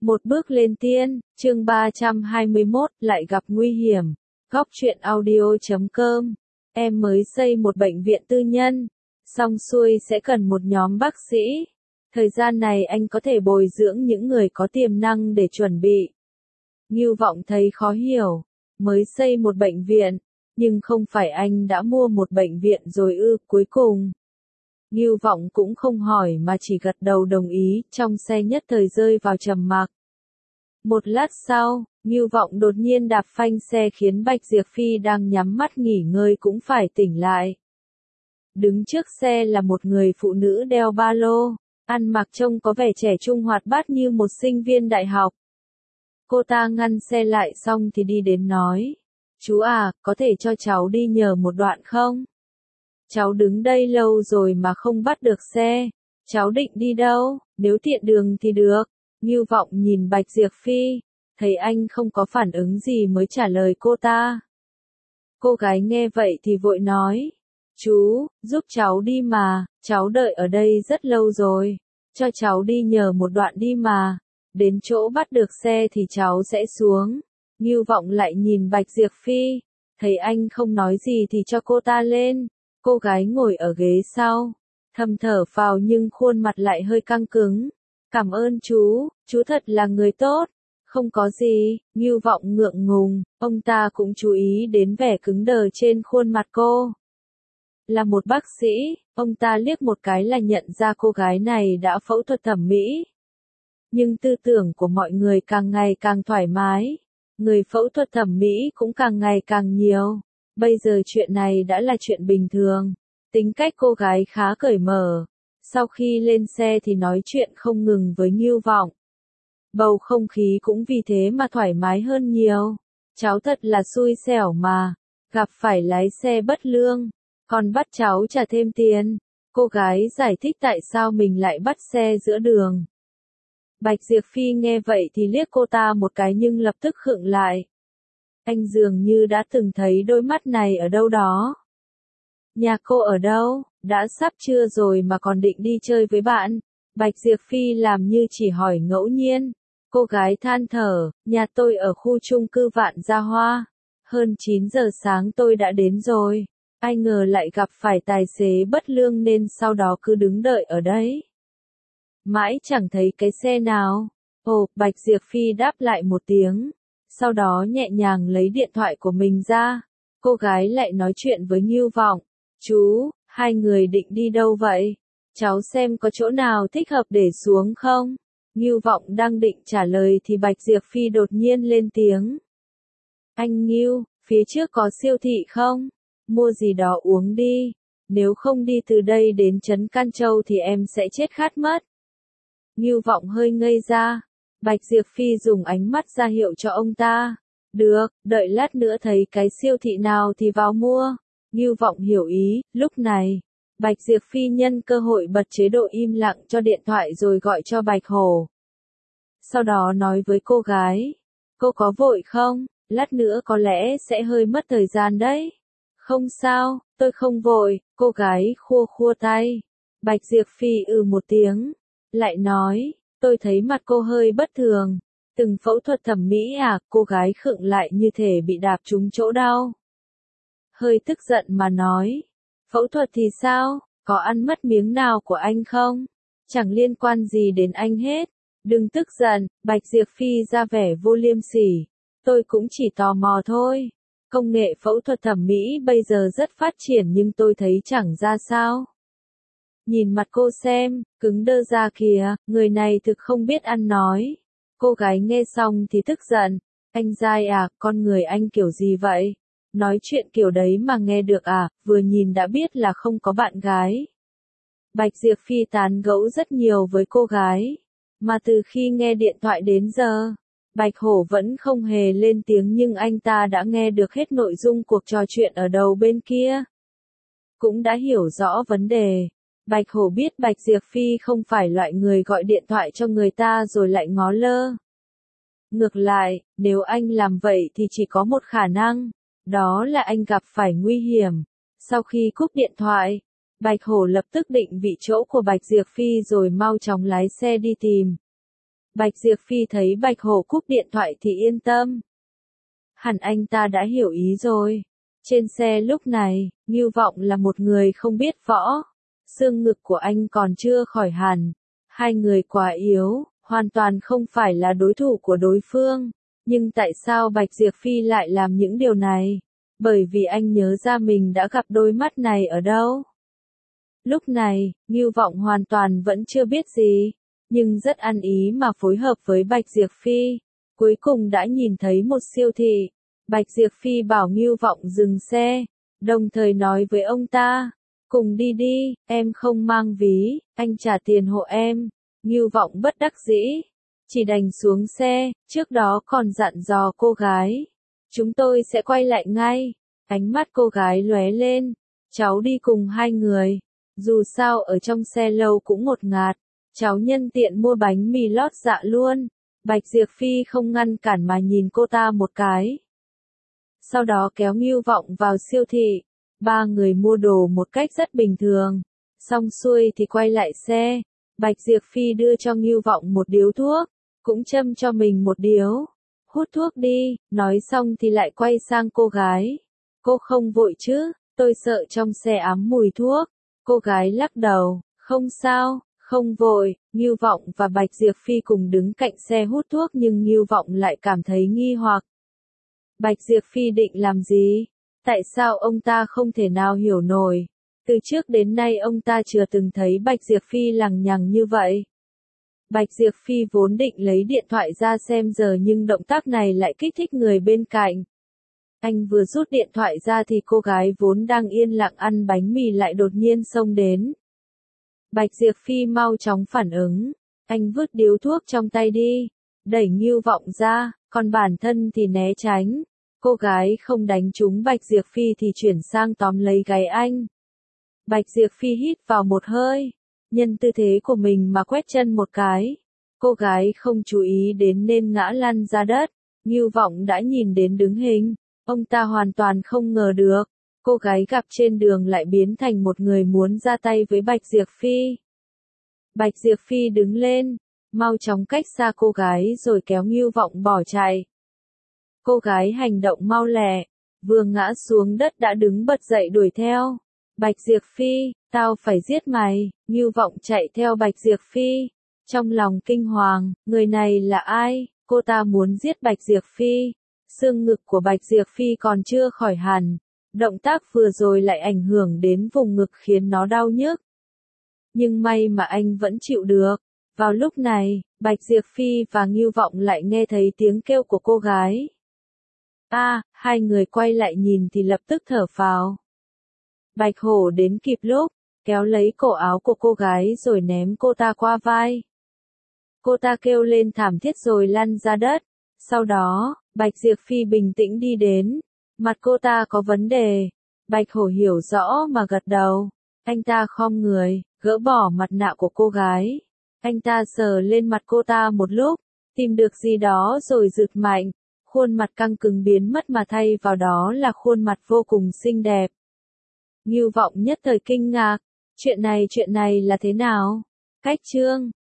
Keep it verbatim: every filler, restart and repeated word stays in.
Một bước lên tiên, chương ba trăm hai mươi mốt, lại gặp nguy hiểm. Góc truyện audio chấm com. Em mới xây một bệnh viện tư nhân. Xong xuôi sẽ cần một nhóm bác sĩ. Thời gian này anh có thể bồi dưỡng những người có tiềm năng để chuẩn bị. Ngưu Vọng thấy khó hiểu. Mới xây một bệnh viện. Nhưng không phải anh đã mua một bệnh viện rồi ư, cuối cùng. Ngưu Vọng cũng không hỏi mà chỉ gật đầu đồng ý, trong xe nhất thời rơi vào trầm mặc. Một lát sau, Ngưu Vọng đột nhiên đạp phanh xe khiến Bạch Diệp Phi đang nhắm mắt nghỉ ngơi cũng phải tỉnh lại. Đứng trước xe là một người phụ nữ đeo ba lô, ăn mặc trông có vẻ trẻ trung hoạt bát như một sinh viên đại học. Cô ta ngăn xe lại xong thì đi đến nói, chú à, có thể cho cháu đi nhờ một đoạn không? Cháu đứng đây lâu rồi mà không bắt được xe. Cháu định đi đâu? Nếu tiện đường thì được. Ngưu Vọng nhìn Bạch Diệp Phi, thấy anh không có phản ứng gì mới trả lời cô ta. Cô gái nghe vậy thì vội nói, chú, giúp cháu đi mà, cháu đợi ở đây rất lâu rồi. Cho cháu đi nhờ một đoạn đi mà. Đến chỗ bắt được xe thì cháu sẽ xuống. Ngưu Vọng lại nhìn Bạch Diệp Phi, thấy anh không nói gì thì cho cô ta lên. Cô gái ngồi ở ghế sau, thầm thở phào nhưng khuôn mặt lại hơi căng cứng. Cảm ơn chú, chú thật là người tốt. Không có gì, Ngưu Vọng ngượng ngùng, ông ta cũng chú ý đến vẻ cứng đờ trên khuôn mặt cô. Là một bác sĩ, ông ta liếc một cái là nhận ra cô gái này đã phẫu thuật thẩm mỹ. Nhưng tư tưởng của mọi người càng ngày càng thoải mái, người phẫu thuật thẩm mỹ cũng càng ngày càng nhiều. Bây giờ chuyện này đã là chuyện bình thường. Tính cách cô gái khá cởi mở. Sau khi lên xe thì nói chuyện không ngừng với Ngưu Vọng. Bầu không khí cũng vì thế mà thoải mái hơn nhiều. Cháu thật là xui xẻo mà. Gặp phải lái xe bất lương. Còn bắt cháu trả thêm tiền. Cô gái giải thích tại sao mình lại bắt xe giữa đường. Bạch Diệp Phi nghe vậy thì liếc cô ta một cái nhưng lập tức khựng lại. Anh dường như đã từng thấy đôi mắt này ở đâu đó. Nhà cô ở đâu? Đã sắp trưa rồi mà còn định đi chơi với bạn? Bạch Diệp Phi làm như chỉ hỏi ngẫu nhiên. Cô gái than thở, nhà tôi ở khu chung cư Vạn Gia Hoa. Hơn chín giờ sáng tôi đã đến rồi. Ai ngờ lại gặp phải tài xế bất lương nên sau đó cứ đứng đợi ở đấy. Mãi chẳng thấy cái xe nào. Ồ, Bạch Diệp Phi đáp lại một tiếng. Sau đó nhẹ nhàng lấy điện thoại của mình ra. Cô gái lại nói chuyện với Ngưu Vọng. Chú, hai người định đi đâu vậy? Cháu xem có chỗ nào thích hợp để xuống không? Ngưu Vọng đang định trả lời thì Bạch Diệp Phi đột nhiên lên tiếng. Anh Ngưu, phía trước có siêu thị không? Mua gì đó uống đi. Nếu không đi từ đây đến trấn Can Châu thì em sẽ chết khát mất. Ngưu Vọng hơi ngây ra. Bạch Diệp Phi dùng ánh mắt ra hiệu cho ông ta. Được, đợi lát nữa thấy cái siêu thị nào thì vào mua. Ngưu Vọng hiểu ý, lúc này, Bạch Diệp Phi nhân cơ hội bật chế độ im lặng cho điện thoại rồi gọi cho Bạch Hổ. Sau đó nói với cô gái, cô có vội không? Lát nữa có lẽ sẽ hơi mất thời gian đấy. Không sao, tôi không vội, cô gái khua khua tay. Bạch Diệp Phi ừ một tiếng, lại nói, tôi thấy mặt cô hơi bất thường. Từng phẫu thuật thẩm mỹ à? Cô gái khựng lại như thể bị đạp trúng chỗ đau. Hơi tức giận mà nói. Phẫu thuật thì sao? Có ăn mất miếng nào của anh không? Chẳng liên quan gì đến anh hết. Đừng tức giận, Bạch Diệp Phi ra vẻ vô liêm sỉ. Tôi cũng chỉ tò mò thôi. Công nghệ phẫu thuật thẩm mỹ bây giờ rất phát triển nhưng tôi thấy chẳng ra sao. Nhìn mặt cô xem, cứng đơ ra kìa, người này thực không biết ăn nói. Cô gái nghe xong thì tức giận. Anh dai à, con người anh kiểu gì vậy? Nói chuyện kiểu đấy mà nghe được à, vừa nhìn đã biết là không có bạn gái. Bạch Diệp Phi tán gẫu rất nhiều với cô gái. Mà từ khi nghe điện thoại đến giờ, Bạch Hổ vẫn không hề lên tiếng nhưng anh ta đã nghe được hết nội dung cuộc trò chuyện ở đầu bên kia. Cũng đã hiểu rõ vấn đề. Bạch Hổ biết Bạch Diệp Phi không phải loại người gọi điện thoại cho người ta rồi lại ngó lơ. Ngược lại, nếu anh làm vậy thì chỉ có một khả năng, đó là anh gặp phải nguy hiểm. Sau khi cúp điện thoại, Bạch Hổ lập tức định vị chỗ của Bạch Diệp Phi rồi mau chóng lái xe đi tìm. Bạch Diệp Phi thấy Bạch Hổ cúp điện thoại thì yên tâm. Hẳn anh ta đã hiểu ý rồi. Trên xe lúc này, Ngưu Vọng là một người không biết võ. Xương ngực của anh còn chưa khỏi hẳn. Hai người quá yếu, hoàn toàn không phải là đối thủ của đối phương. Nhưng tại sao Bạch Diệp Phi lại làm những điều này? Bởi vì anh nhớ ra mình đã gặp đôi mắt này ở đâu. Lúc này, Ngưu Vọng hoàn toàn vẫn chưa biết gì, nhưng rất ăn ý mà phối hợp với Bạch Diệp Phi. Cuối cùng đã nhìn thấy một siêu thị. Bạch Diệp Phi bảo Ngưu Vọng dừng xe, đồng thời nói với ông ta, cùng đi đi, em không mang ví, anh trả tiền hộ em. Ngưu Vọng bất đắc dĩ, chỉ đành xuống xe, trước đó còn dặn dò cô gái. Chúng tôi sẽ quay lại ngay. Ánh mắt cô gái lóe lên, cháu đi cùng hai người. Dù sao ở trong xe lâu cũng ngột ngạt, cháu nhân tiện mua bánh mì lót dạ luôn. Bạch Diệp Phi không ngăn cản mà nhìn cô ta một cái. Sau đó kéo Ngưu Vọng vào siêu thị. Ba người mua đồ một cách rất bình thường. Xong xuôi thì quay lại xe. Bạch Diệp Phi đưa cho Ngưu Vọng một điếu thuốc, cũng châm cho mình một điếu. Hút thuốc đi, nói xong thì lại quay sang cô gái. Cô không vội chứ, tôi sợ trong xe ám mùi thuốc. Cô gái lắc đầu, không sao, không vội. Ngưu Vọng và Bạch Diệp Phi cùng đứng cạnh xe hút thuốc nhưng Ngưu Vọng lại cảm thấy nghi hoặc. Bạch Diệp Phi định làm gì? Tại sao ông ta không thể nào hiểu nổi? Từ trước đến nay ông ta chưa từng thấy Bạch Diệp Phi lằng nhằng như vậy. Bạch Diệp Phi vốn định lấy điện thoại ra xem giờ nhưng động tác này lại kích thích người bên cạnh. Anh vừa rút điện thoại ra thì cô gái vốn đang yên lặng ăn bánh mì lại đột nhiên xông đến. Bạch Diệp Phi mau chóng phản ứng. Anh vứt điếu thuốc trong tay đi, đẩy Ngưu Vọng ra, còn bản thân thì né tránh. Cô gái không đánh trúng Bạch Diệp Phi thì chuyển sang tóm lấy gáy anh. Bạch Diệp Phi hít vào một hơi, nhân tư thế của mình mà quét chân một cái. Cô gái không chú ý đến nên ngã lăn ra đất. Ngưu Vọng đã nhìn đến đứng hình. Ông ta hoàn toàn không ngờ được, cô gái gặp trên đường lại biến thành một người muốn ra tay với Bạch Diệp Phi. Bạch Diệp Phi đứng lên, mau chóng cách xa cô gái rồi kéo Ngưu Vọng bỏ chạy. Cô gái hành động mau lẹ, vừa ngã xuống đất đã đứng bật dậy đuổi theo. Bạch Diệp Phi, tao phải giết mày. Ngưu Vọng chạy theo Bạch Diệp Phi, trong lòng kinh hoàng, người này là ai? Cô ta muốn giết Bạch Diệp Phi. Xương ngực của Bạch Diệp Phi còn chưa khỏi hẳn, động tác vừa rồi lại ảnh hưởng đến vùng ngực khiến nó đau nhức. Nhưng may mà anh vẫn chịu được. Vào lúc này, Bạch Diệp Phi và Ngưu Vọng lại nghe thấy tiếng kêu của cô gái. A, à, hai người quay lại nhìn thì lập tức thở phào. Bạch Hổ đến kịp lúc, kéo lấy cổ áo của cô gái rồi ném cô ta qua vai. Cô ta kêu lên thảm thiết rồi lăn ra đất. Sau đó, Bạch Diệp Phi bình tĩnh đi đến. Mặt cô ta có vấn đề. Bạch Hổ hiểu rõ mà gật đầu. Anh ta khom người, gỡ bỏ mặt nạ của cô gái. Anh ta sờ lên mặt cô ta một lúc, tìm được gì đó rồi giựt mạnh. Khuôn mặt căng cứng biến mất mà thay vào đó là khuôn mặt vô cùng xinh đẹp. Ngưu Vọng nhất thời kinh ngạc. Chuyện này chuyện này là thế nào? Cách chương